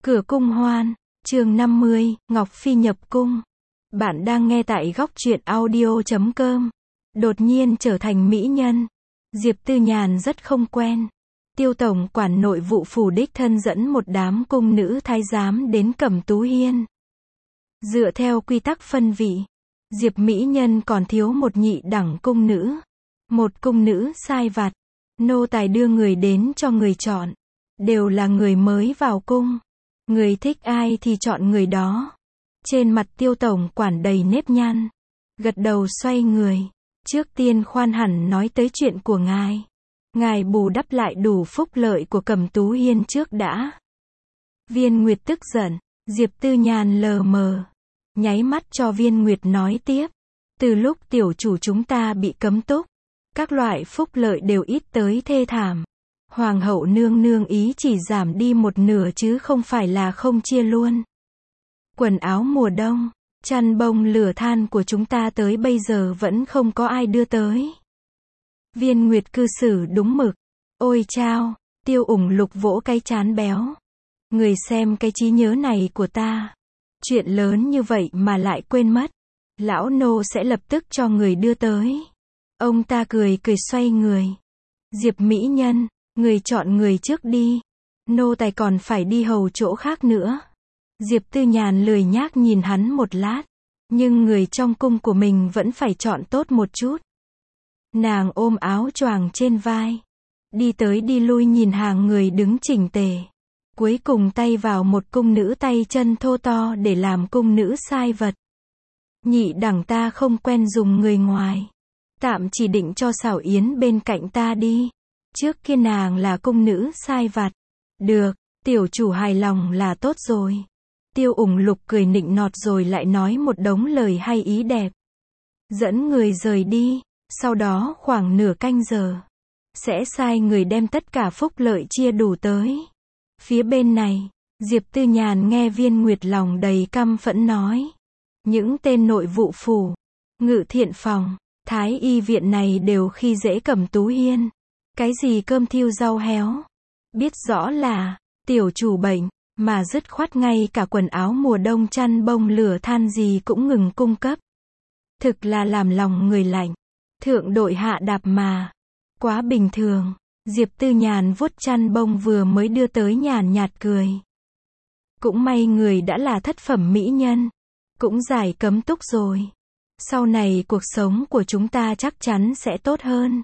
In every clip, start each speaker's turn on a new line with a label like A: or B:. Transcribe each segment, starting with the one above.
A: Cửa cung hoan, chương 50, Ngọc Phi nhập cung. Bạn đang nghe tại góc truyện audio.com. Đột nhiên trở thành mỹ nhân. Diệp Tư Nhàn rất không quen. Tiêu tổng quản nội vụ phủ đích thân dẫn một đám cung nữ thái giám đến Cẩm Tú Hiên. Dựa theo quy tắc phân vị, Diệp mỹ nhân còn thiếu một nhị đẳng cung nữ. Một cung nữ sai vặt. Nô tài đưa người đến cho người chọn. Đều là người mới vào cung. Người thích ai thì chọn người đó. Trên mặt Tiêu tổng quản đầy nếp nhăn. Gật đầu xoay người. Trước tiên khoan hẳn nói tới chuyện của ngài. Ngài bù đắp lại đủ phúc lợi của Cẩm Tú Hiên trước đã. Viên Nguyệt tức giận. Diệp Tư Nhàn lờ mờ. Nháy mắt cho Viên Nguyệt nói tiếp. Từ lúc tiểu chủ chúng ta bị cấm túc, các loại phúc lợi đều ít tới thê thảm. Hoàng hậu nương nương ý chỉ giảm đi một nửa chứ không phải là không chia luôn. Quần áo mùa đông, chăn bông lửa than của chúng ta tới bây giờ vẫn không có ai đưa tới. Viên Nguyệt cư xử đúng mực. Ôi chao, Tiêu Ủng Lục vỗ cái trán béo. Người xem cái trí nhớ này của ta. Chuyện lớn như vậy mà lại quên mất. Lão nô sẽ lập tức cho người đưa tới. Ông ta cười cười xoay người. Diệp mỹ nhân, người chọn người trước đi. Nô tài còn phải đi hầu chỗ khác nữa. Diệp Tư Nhàn lười nhác nhìn hắn một lát. Nhưng người trong cung của mình vẫn phải chọn tốt một chút. Nàng ôm áo choàng trên vai. Đi tới đi lui nhìn hàng người đứng chỉnh tề. Cuối cùng tay vào một cung nữ tay chân thô to để làm cung nữ sai vật. Nhị đẳng ta không quen dùng người ngoài. Tạm chỉ định cho Xảo Yến bên cạnh ta đi. Trước kia nàng là cung nữ sai vặt. Được, tiểu chủ hài lòng là tốt rồi. Tiêu Ủng Lục cười nịnh nọt rồi lại nói một đống lời hay ý đẹp. Dẫn người rời đi, sau đó khoảng nửa canh giờ. Sẽ sai người đem tất cả phúc lợi chia đủ tới. Phía bên này, Diệp Tư Nhàn nghe Viên Nguyệt lòng đầy căm phẫn nói. Những tên nội vụ phủ, ngự thiện phòng, thái y viện này đều khi dễ Cẩm Tú Hiên. Cái gì cơm thiêu rau héo. Biết rõ là, tiểu chủ bệnh, mà dứt khoát ngay cả quần áo mùa đông chăn bông lửa than gì cũng ngừng cung cấp. Thực là làm lòng người lạnh. Thượng đội hạ đạp mà. Quá bình thường. Diệp Tư Nhàn vuốt chăn bông vừa mới đưa tới nhàn nhạt cười. Cũng may người đã là thất phẩm mỹ nhân. Cũng giải cấm túc rồi. Sau này cuộc sống của chúng ta chắc chắn sẽ tốt hơn.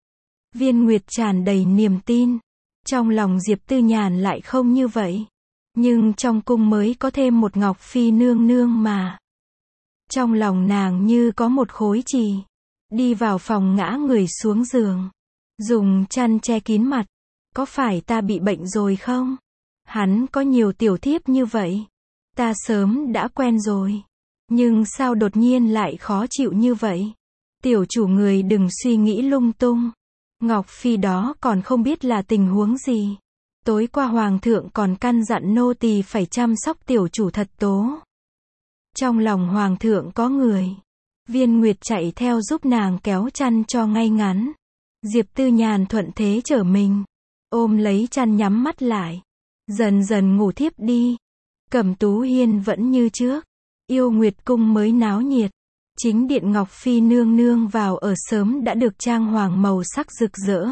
A: Viên Nguyệt tràn đầy niềm tin. Trong lòng Diệp Tư Nhàn lại không như vậy. Nhưng trong cung mới có thêm một Ngọc Phi nương nương mà. Trong lòng nàng như có một khối chì. Đi vào phòng ngã người xuống giường. Dùng chăn che kín mặt. Có phải ta bị bệnh rồi không? Hắn có nhiều tiểu thiếp như vậy. Ta sớm đã quen rồi. Nhưng sao đột nhiên lại khó chịu như vậy? Tiểu chủ người đừng suy nghĩ lung tung. Ngọc Phi đó còn không biết là tình huống gì. Tối qua hoàng thượng còn căn dặn nô tỳ phải chăm sóc tiểu chủ thật tố. Trong lòng hoàng thượng có người. Viên Nguyệt chạy theo giúp nàng kéo chăn cho ngay ngắn. Diệp Tư Nhàn thuận thế trở mình. Ôm lấy chăn nhắm mắt lại. Dần dần ngủ thiếp đi. Cẩm Tú Hiên vẫn như trước. Yêu Nguyệt cung mới náo nhiệt. Chính điện Ngọc Phi nương nương vào ở sớm đã được trang hoàng màu sắc rực rỡ.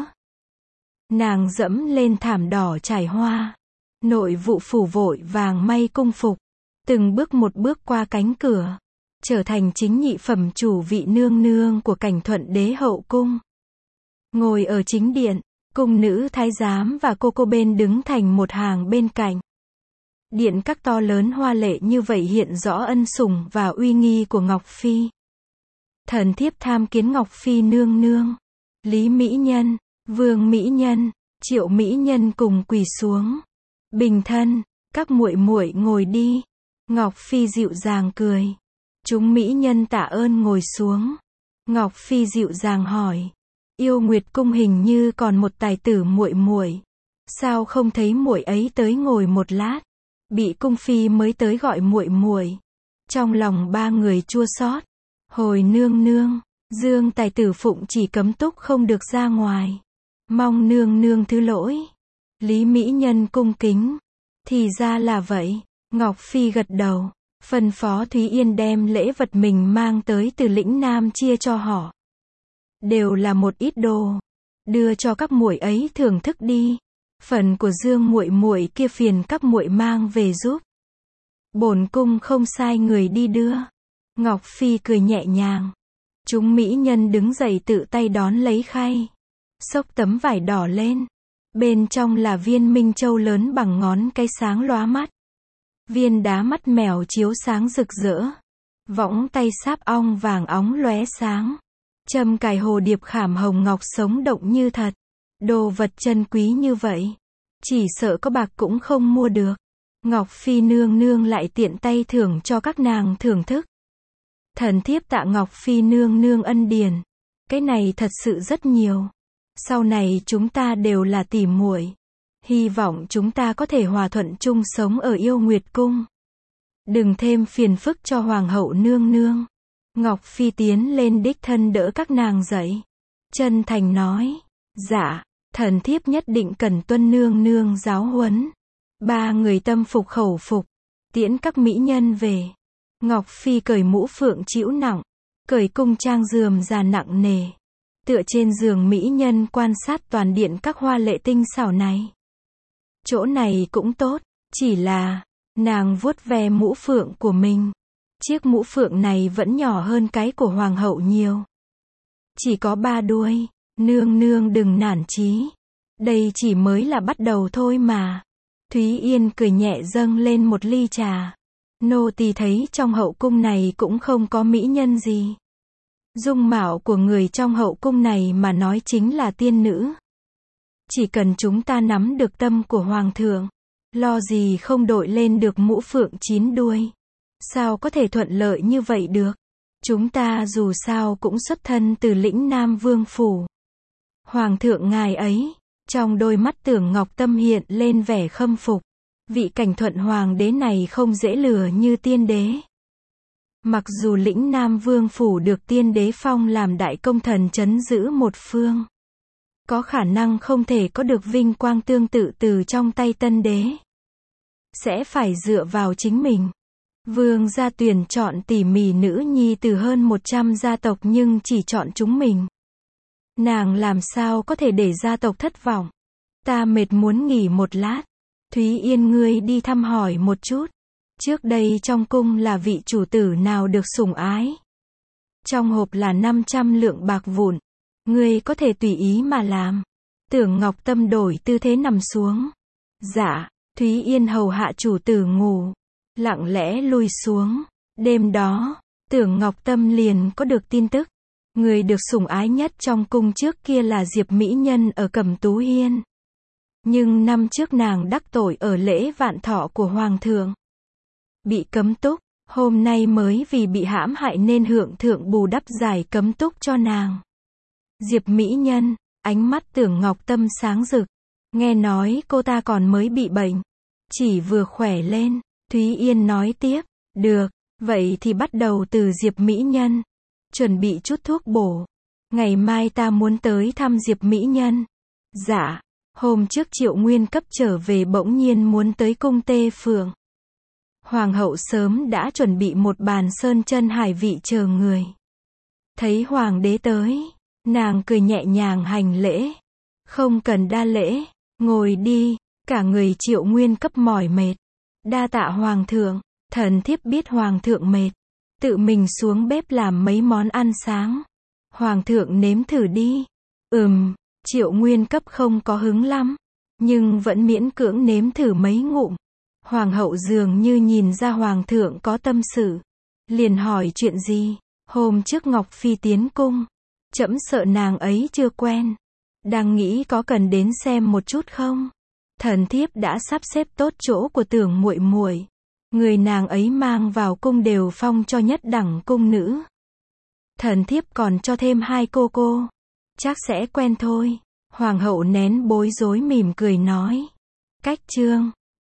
A: Nàng dẫm lên thảm đỏ trải hoa. Nội vụ phủ vội vàng may cung phục. Từng bước một bước qua cánh cửa. Trở thành chính nhị phẩm chủ vị nương nương của Cảnh Thuận đế hậu cung. Ngồi ở chính điện, cung nữ thái giám và cô bên đứng thành một hàng bên cạnh. Điện các to lớn hoa lệ như vậy hiện rõ ân sủng và uy nghi của Ngọc Phi. Thần thiếp tham kiến Ngọc Phi nương nương. Lý mỹ nhân, Vương mỹ nhân, Triệu mỹ nhân cùng quỳ xuống. Bình thân, các muội muội ngồi đi. Ngọc Phi dịu dàng cười. Chúng mỹ nhân tạ ơn ngồi xuống. Ngọc Phi dịu dàng hỏi. Yêu Nguyệt cung hình như còn một tài tử muội muội. Sao không thấy muội ấy tới ngồi một lát? Bị cung phi mới tới gọi muội muội. Trong lòng ba người chua xót. Hồi nương nương, Dương tài tử phụng chỉ cấm túc không được ra ngoài. Mong nương nương thứ lỗi. Lý mỹ nhân cung kính. Thì ra là vậy. Ngọc Phi gật đầu, phân phó Thúy Yên đem lễ vật mình mang tới từ lĩnh Nam chia cho họ. Đều là một ít đồ, đưa cho các muội ấy thưởng thức đi. Phần của Dương muội muội kia phiền các muội mang về giúp. Bổn cung không sai người đi đưa. Ngọc Phi cười nhẹ nhàng. Chúng mỹ nhân đứng dậy tự tay đón lấy khay. Xốc tấm vải đỏ lên. Bên trong là viên minh châu lớn bằng ngón cái sáng lóa mắt. Viên đá mắt mèo chiếu sáng rực rỡ. Võng tay sáp ong vàng óng lóe sáng. Châm cài hồ điệp khảm hồng ngọc sống động như thật. Đồ vật chân quý như vậy, chỉ sợ có bạc cũng không mua được. Ngọc Phi nương nương lại tiện tay thưởng cho các nàng thưởng thức. Thần thiếp tạ Ngọc Phi nương nương ân điển. Cái này thật sự rất nhiều. Sau này chúng ta đều là tỉ muội. Hy vọng chúng ta có thể hòa thuận chung sống ở Yêu Nguyệt Cung. Đừng thêm phiền phức cho Hoàng hậu nương nương. Ngọc Phi tiến lên đích thân đỡ các nàng dậy. Chân thành nói. Dạ, thần thiếp nhất định cần tuân nương nương giáo huấn. Ba người tâm phục khẩu phục. Tiễn các mỹ nhân về. Ngọc Phi cởi mũ phượng trĩu nặng. Cởi cung trang rườm rà nặng nề. Tựa trên giường mỹ nhân quan sát toàn điện các hoa lệ tinh xảo này. Chỗ này cũng tốt, chỉ là, nàng vuốt ve mũ phượng của mình. Chiếc mũ phượng này vẫn nhỏ hơn cái của hoàng hậu nhiều. Chỉ có 3 đuôi, nương nương đừng nản chí. Đây chỉ mới là bắt đầu thôi mà. Thúy Yên cười nhẹ dâng lên một ly trà. Nô tỳ thấy trong hậu cung này cũng không có mỹ nhân gì. Dung mạo của người trong hậu cung này mà nói chính là tiên nữ. Chỉ cần chúng ta nắm được tâm của hoàng thượng, lo gì không đội lên được mũ phượng 9 đuôi. Sao có thể thuận lợi như vậy được? Chúng ta dù sao cũng xuất thân từ lĩnh Nam Vương phủ. Hoàng thượng ngài ấy, trong đôi mắt Tưởng Ngọc Tâm hiện lên vẻ khâm phục. Vị Cảnh Thuận hoàng đế này không dễ lừa như tiên đế. Mặc dù lĩnh Nam Vương phủ được tiên đế phong làm đại công thần trấn giữ một phương, có khả năng không thể có được vinh quang tương tự từ trong tay tân đế. Sẽ phải dựa vào chính mình. Vương gia tuyển chọn tỉ mỉ nữ nhi từ hơn 100 gia tộc nhưng chỉ chọn chúng mình. Nàng làm sao có thể để gia tộc thất vọng. Ta mệt muốn nghỉ một lát. Thúy Yên ngươi đi thăm hỏi một chút. Trước đây trong cung là vị chủ tử nào được sủng ái. Trong hộp là 500 lượng bạc vụn. Ngươi có thể tùy ý mà làm. Tưởng Ngọc Tâm đổi tư thế nằm xuống. Dạ, Thúy Yên hầu hạ chủ tử ngủ. Lặng lẽ lui xuống. Đêm đó, Tưởng Ngọc Tâm liền có được tin tức. Người được sủng ái nhất trong cung trước kia là Diệp Mỹ Nhân ở Cẩm Tú Hiên. Nhưng năm trước nàng đắc tội ở lễ vạn thọ của Hoàng thượng. Bị cấm túc, hôm nay mới vì bị hãm hại nên Hượng thượng bù đắp giải cấm túc cho nàng. Diệp Mỹ Nhân, ánh mắt Tưởng Ngọc Tâm sáng rực. Nghe nói cô ta còn mới bị bệnh. Chỉ vừa khỏe lên, Thúy Yên nói tiếp. Được, vậy thì bắt đầu từ Diệp Mỹ Nhân. Chuẩn bị chút thuốc bổ. Ngày mai ta muốn tới thăm Diệp Mỹ Nhân. Dạ, hôm trước Triệu Nguyên cấp trở về bỗng nhiên muốn tới cung Tê Phượng. Hoàng hậu sớm đã chuẩn bị một bàn sơn chân hải vị chờ người. Thấy hoàng đế tới, nàng cười nhẹ nhàng hành lễ. Không cần đa lễ, ngồi đi. Cả người Triệu Nguyên cấp mỏi mệt. Đa tạ hoàng thượng, thần thiếp biết hoàng thượng mệt. Tự mình xuống bếp làm mấy món ăn sáng. Hoàng thượng nếm thử đi. Triệu Nguyên cấp không có hứng lắm. Nhưng vẫn miễn cưỡng nếm thử mấy ngụm. Hoàng hậu dường như nhìn ra hoàng thượng có tâm sự. Liền hỏi chuyện gì. Hôm trước Ngọc Phi tiến cung. Trẫm sợ nàng ấy chưa quen. Đang nghĩ có cần đến xem một chút không? Thần thiếp đã sắp xếp tốt chỗ của Tưởng muội muội. Người nàng ấy mang vào cung đều phong cho nhất đẳng cung nữ. Thần thiếp còn cho thêm 2 cô. Chắc sẽ quen thôi. Hoàng hậu nén bối rối mỉm cười nói. Cách chương